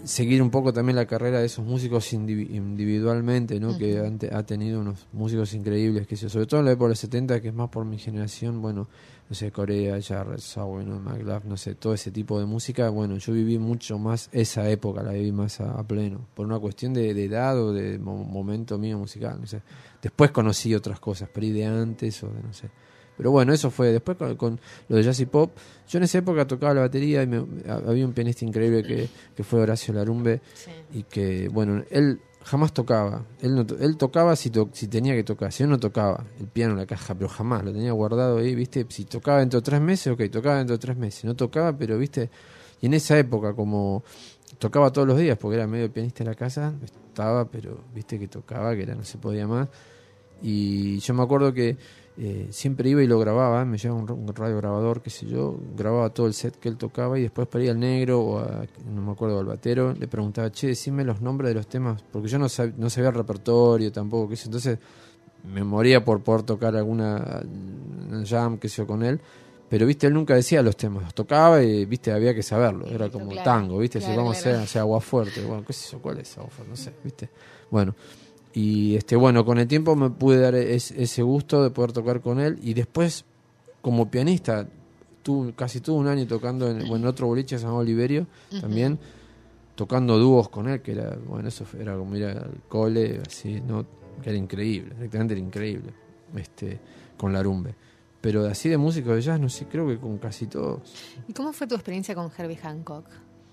E: seguir un poco también la carrera de esos músicos individualmente, ¿no? Que ha tenido unos músicos increíbles, que sobre todo en la época de los 70, que es más por mi generación, bueno, no sé, Corea, Jarrett, Sowen, McLaughlin, no sé, todo ese tipo de música. Bueno, yo viví mucho más esa época, la viví más a pleno, por una cuestión de edad o de momento mío musical, no sé. Después conocí otras cosas, pero de antes o de no sé. Pero bueno, eso fue. Después con lo de jazz y pop, yo en esa época tocaba la batería y había un pianista increíble que fue Horacio Larumbe, y que, bueno, él jamás tocaba. Él tocaba si tenía que tocar. Si él no tocaba el piano en la caja, pero jamás, lo tenía guardado ahí, ¿viste? Si tocaba dentro de 3 meses, ok, tocaba dentro de 3 meses. No tocaba, pero, ¿viste? Y en esa época, como tocaba todos los días, porque era medio pianista en la casa, estaba, pero, ¿viste? Que tocaba, que no se podía más. Y yo me acuerdo que siempre iba y lo grababa, me llevaba un radio grabador, qué sé yo, grababa todo el set que él tocaba, y después para ir al negro o no me acuerdo, al batero, le preguntaba, che, decime los nombres de los temas, porque yo no sabía el repertorio tampoco, qué sé, entonces me moría por poder tocar alguna jam, qué sé yo, con él, pero, viste, él nunca decía los temas, los tocaba y, viste, había que saberlo, era como tango, viste, si vamos a hacer Aguafuerte, bueno, qué sé yo, ¿cuál es Aguafuerte? No sé, viste, bueno. Y bueno, con el tiempo me pude dar ese gusto de poder tocar con él, y después como pianista casi tuve un año tocando en otro boliche llamado Oliverio, también tocando dúos con él, que era, bueno, eso era como ir al cole, así, ¿no? Que era increíble, directamente era increíble, con Larumbe. Pero así de músicos de jazz, no sé, creo que con casi todos.
D: ¿Y cómo fue tu experiencia con Herbie Hancock?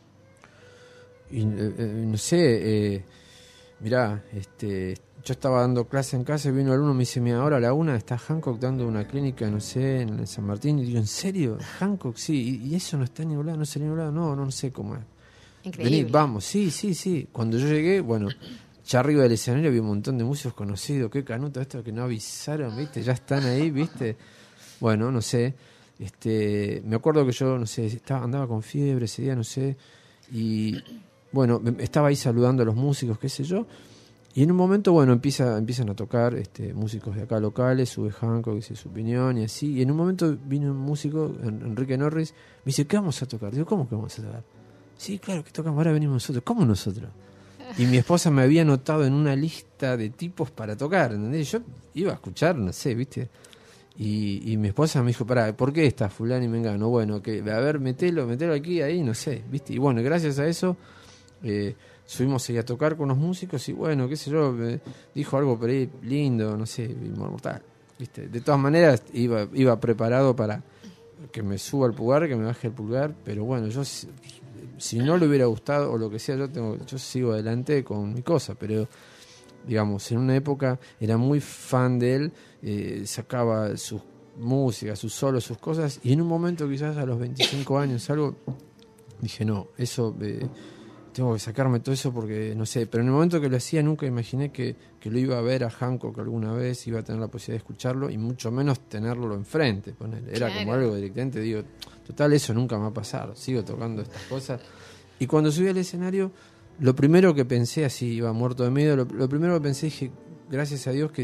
E: Y, no sé, mirá, yo estaba dando clase en casa y vino alumno y me dice, mira, ahora a la 1 está Hancock dando una clínica, no sé, en San Martín. Y digo, ¿en serio? Hancock, sí. ¿Y eso no está en ningún lado? ¿No está en ningún lado? No sé cómo es.
D: Increíble.
E: Vení, vamos, sí. Cuando yo llegué, bueno, ya arriba del escenario había un montón de músicos conocidos. Qué canuto esto que no avisaron, ¿viste? Ya están ahí, ¿viste? Bueno, no sé. Me acuerdo que yo, no sé, andaba con fiebre ese día, no sé. Y bueno, estaba ahí saludando a los músicos, qué sé yo, y en un momento, bueno, empiezan a tocar músicos de acá locales, sube Hancock, dice su opinión y así, y en un momento vino un músico, Enrique Norris, me dice, ¿qué vamos a tocar? Digo, ¿cómo que vamos a tocar? Sí, claro que tocamos, ahora venimos nosotros. ¿Cómo nosotros? Y mi esposa me había anotado en una lista de tipos para tocar, ¿entendés? Yo iba a escuchar, no sé, ¿viste? Y mi esposa me dijo, pará, ¿por qué está fulano y mengano? Bueno, que a ver, metelo aquí, ahí, no sé, ¿viste? Y bueno, gracias a eso subimos a tocar con los músicos y bueno, qué sé yo, dijo algo por ahí lindo, no sé, mortal, ¿viste? De todas maneras iba preparado para que me suba el pulgar, que me baje el pulgar, pero bueno, yo si no le hubiera gustado o lo que sea, yo sigo adelante con mi cosa, pero digamos, en una época era muy fan de él, sacaba sus músicas, sus solos, sus cosas, y en un momento quizás a los 25 años algo, dije no, eso tengo que sacarme todo eso porque no sé, pero en el momento que lo hacía nunca imaginé que lo iba a ver a Hancock alguna vez, iba a tener la posibilidad de escucharlo y mucho menos tenerlo enfrente, ponele. Era como algo directamente, digo, total, eso nunca me va a pasar, sigo tocando estas cosas. Y cuando subí al escenario, lo primero que pensé, así iba muerto de miedo, lo primero que pensé, dije, gracias a Dios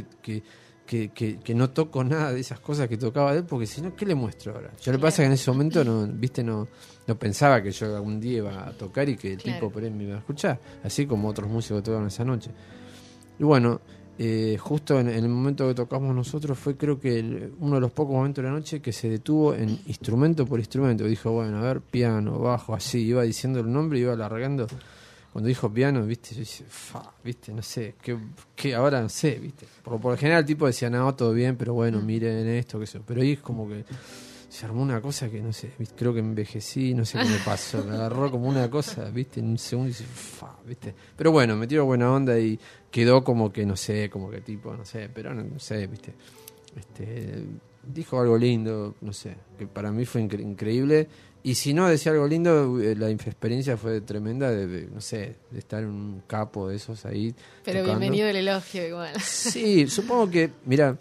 E: que no toco nada de esas cosas que tocaba de él, porque si no, ¿qué le muestro ahora? Yo le pasa que en ese momento no pensaba que yo algún día iba a tocar y que el tipo por ahí me iba a escuchar, así como otros músicos que tocaron esa noche. Y bueno, justo en el momento que tocamos nosotros fue, creo que uno de los pocos momentos de la noche que se detuvo en instrumento por instrumento. Dijo, bueno, a ver, piano, bajo, así, iba diciendo el nombre, iba alargando. Cuando dijo piano, viste, yo dije, viste, no sé, que ahora no sé, viste. Por lo general el tipo decía, no, todo bien, pero bueno, miren esto, qué sé yo. Pero ahí es como que se armó una cosa que no sé, ¿viste? Creo que envejecí, no sé qué me pasó, me agarró como una cosa, viste, en un segundo y dice, viste. Pero bueno, me tiró buena onda y quedó como que, no sé, como que tipo, no sé, pero no sé, viste. Dijo algo lindo, no sé, que para mí fue increíble. Y si no decía algo lindo, la experiencia fue tremenda no sé, de estar en un capo de esos ahí.
D: Pero tocando. Bienvenido el elogio igual.
E: Sí, supongo que, mira,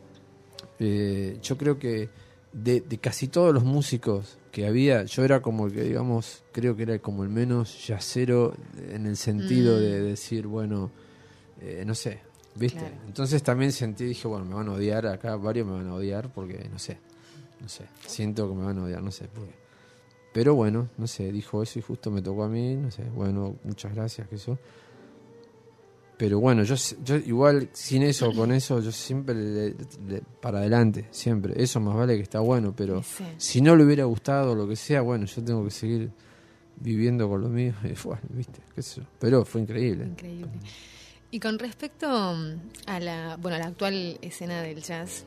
E: yo creo que de casi todos los músicos que había, yo era como el que, digamos, creo que era como el menos yacero en el sentido de decir, bueno, no sé, ¿viste? Claro. Entonces también dije, bueno, me van a odiar acá, varios me van a odiar porque, no sé, siento que me van a odiar, no sé, porque Pero bueno, no sé, dijo eso y justo me tocó a mí, no sé, bueno, muchas gracias, que eso. Pero bueno, yo igual sin eso o con eso, yo siempre para adelante, siempre. Eso más vale que está bueno, pero
D: Sí.
E: si no le hubiera gustado lo que sea, bueno, yo tengo que seguir viviendo con lo mío. Y bueno, viste, qué sé yo. Pero fue increíble.
D: Increíble. Y con respecto a la actual escena del jazz,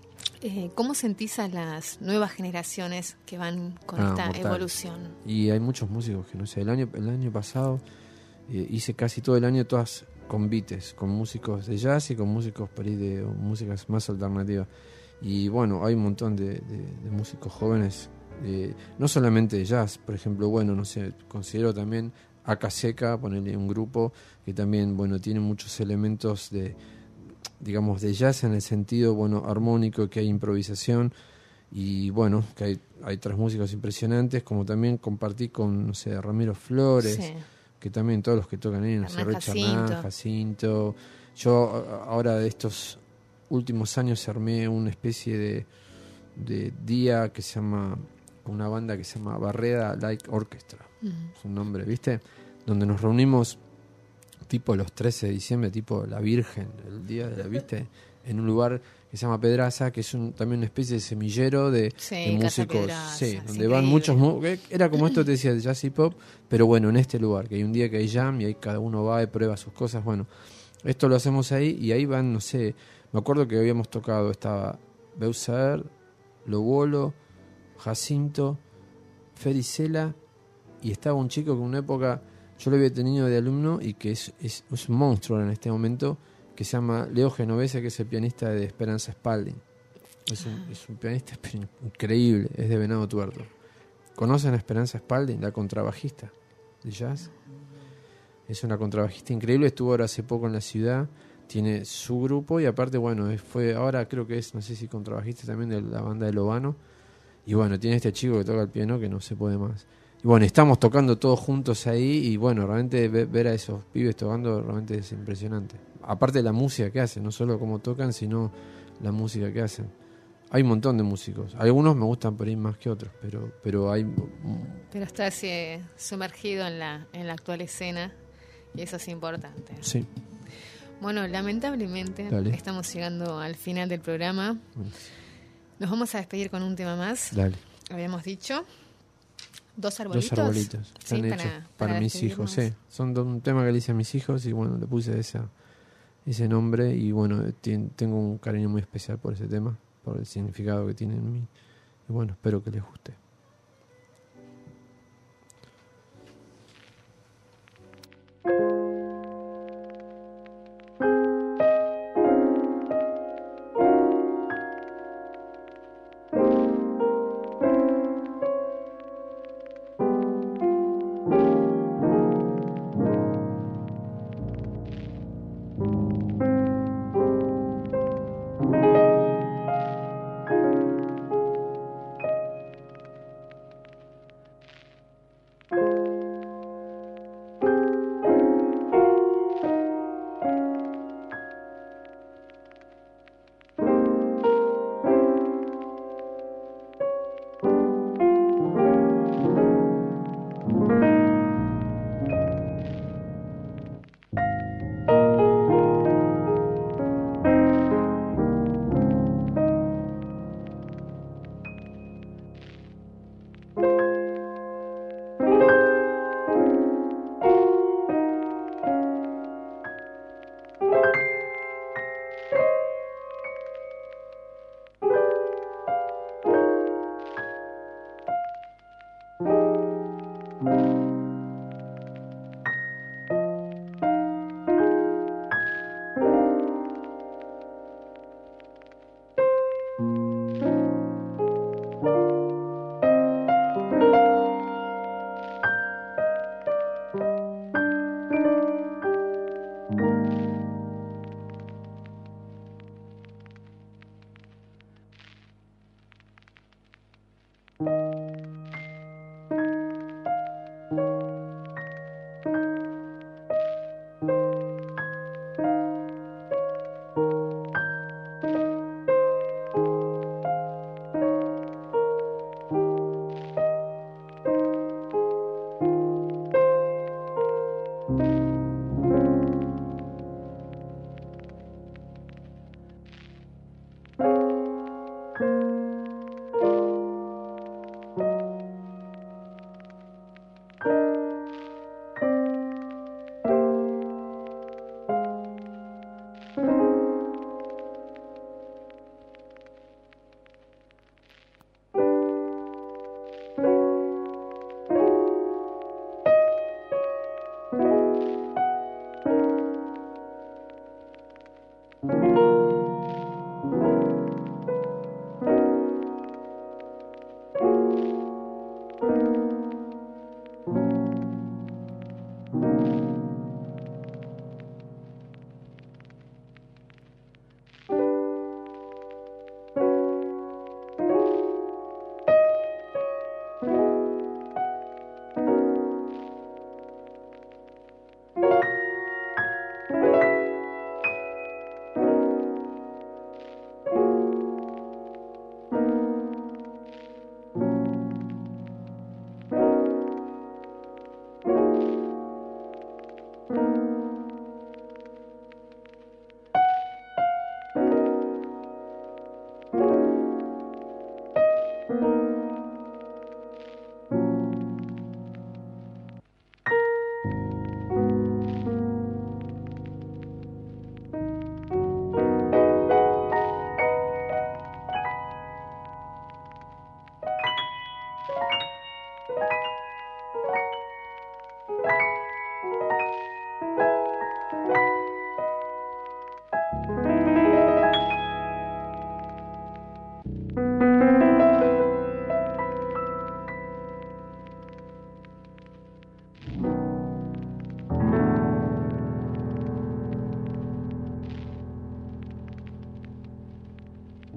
D: ¿cómo sentís a las nuevas generaciones que van con esta
E: mortal.
D: evolución?
E: Y hay muchos músicos que no sé, el año pasado hice casi todo el año todas convites con músicos de jazz y con músicos por ahí de músicas más alternativas. Y bueno, hay un montón de músicos jóvenes, no solamente de jazz, por ejemplo, bueno, no sé, considero también Acaseca, ponerle un grupo que también, bueno, tiene muchos elementos de, digamos, de jazz en el sentido, bueno, armónico, que hay improvisación y bueno, que hay 3 músicos impresionantes, como también compartí con, no sé, Ramiro Flores,
D: Sí.
E: que también todos los que tocan ahí, no sé, Richard Hernán, Jacinto. Yo ahora de estos últimos años armé una especie de día que se llama, una banda que se llama Barreda Like Orchestra, es un nombre, ¿viste? Donde nos reunimos tipo los 13 de diciembre, tipo la Virgen, el día de la, ¿viste? En un lugar que se llama Pedraza, que es también una especie de semillero de músicos,
D: Pedraza,
E: donde van muchos, era como esto te decía de jazz y pop, pero bueno, en este lugar, que hay un día que hay jam y ahí cada uno va y prueba sus cosas, bueno, esto lo hacemos ahí y ahí van, no sé, me acuerdo que habíamos tocado, estaba Beusaer, Lobolo, Jacinto, Fericela, y estaba un chico que en una época yo lo había tenido de alumno y que es un monstruo en este momento, que se llama Leo Genovese, que es el pianista de Esperanza Spalding. Es un pianista increíble, es de Venado Tuerto. ¿Conocen a Esperanza Spalding, la contrabajista de jazz? Es una contrabajista increíble, estuvo ahora hace poco en la ciudad, tiene su grupo y aparte, bueno, fue ahora creo que es, no sé si contrabajista también de la banda de Lobano. Y bueno, tiene este chico que toca el piano que no se puede más. Y bueno, estamos tocando todos juntos ahí y bueno, realmente ver a esos pibes tocando realmente es impresionante. Aparte de la música que hacen, no solo cómo tocan, sino la música que hacen. Hay un montón de músicos. Algunos me gustan por ahí más que otros, pero hay...
D: Pero estás sumergido en la actual escena y eso es importante.
E: Sí.
D: Bueno, lamentablemente estamos llegando al final del programa. Nos vamos a despedir con un tema más.
E: Dale.
D: Habíamos dicho 2 arbolitos.
E: 2 arbolitos. Están
D: ¿Sí?
E: hechos para mis hijos, sí. Son un tema que le hice a mis hijos y bueno, le puse ese nombre y bueno, tengo un cariño muy especial por ese tema, por el significado que tiene en mí. Y bueno, espero que les guste.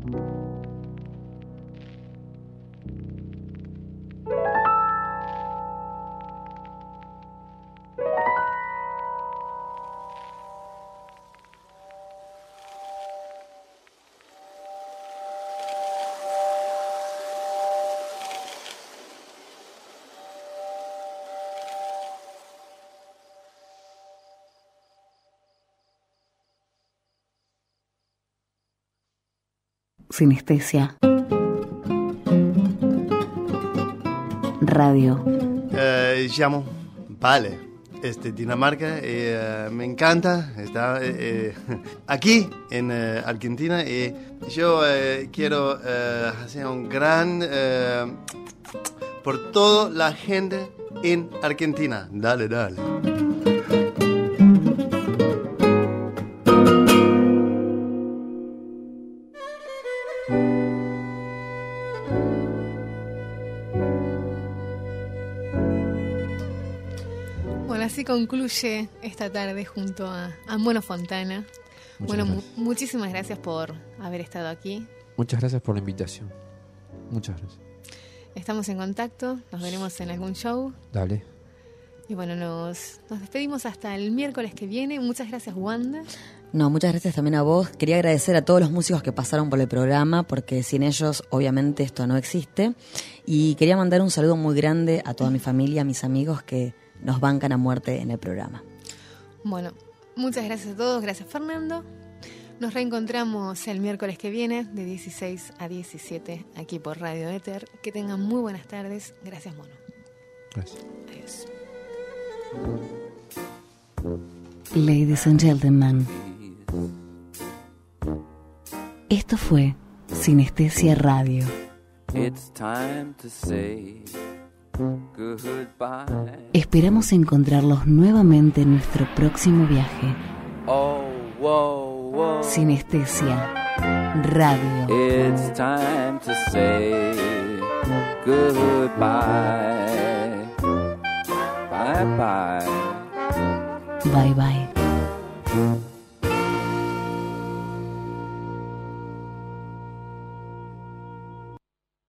B: Sinestesia. Radio.
O: Llamo Vale, Dinamarca, me encanta estar aquí en Argentina y yo quiero hacer un gran por toda la gente en Argentina. Dale, dale.
D: Así concluye esta tarde junto a Mono Fontana. Muchísimas gracias por haber estado aquí.
E: Muchas gracias por la invitación. Muchas gracias.
D: Estamos en contacto, nos veremos en algún show.
E: Dale.
D: Y bueno, nos despedimos hasta el miércoles que viene. Muchas gracias, Wanda.
C: No, muchas gracias también a vos. Quería agradecer a todos los músicos que pasaron por el programa, porque sin ellos obviamente esto no existe. Y quería mandar un saludo muy grande a toda mi familia, a mis amigos que nos bancan a muerte en el programa.
D: Bueno, muchas gracias a todos. Gracias, Fernando. Nos reencontramos el miércoles que viene de 16 a 17 aquí por Radio Éter. Que tengan muy buenas tardes. Gracias, Mono.
E: Gracias.
D: Adiós.
B: Ladies and gentlemen, esto fue Sinestesia Radio.
P: It's time to say goodbye.
B: Esperamos encontrarlos nuevamente en nuestro próximo viaje.
P: Oh, whoa, whoa.
B: Sinestesia Radio.
P: It's time to say goodbye. Bye bye.
B: Bye bye.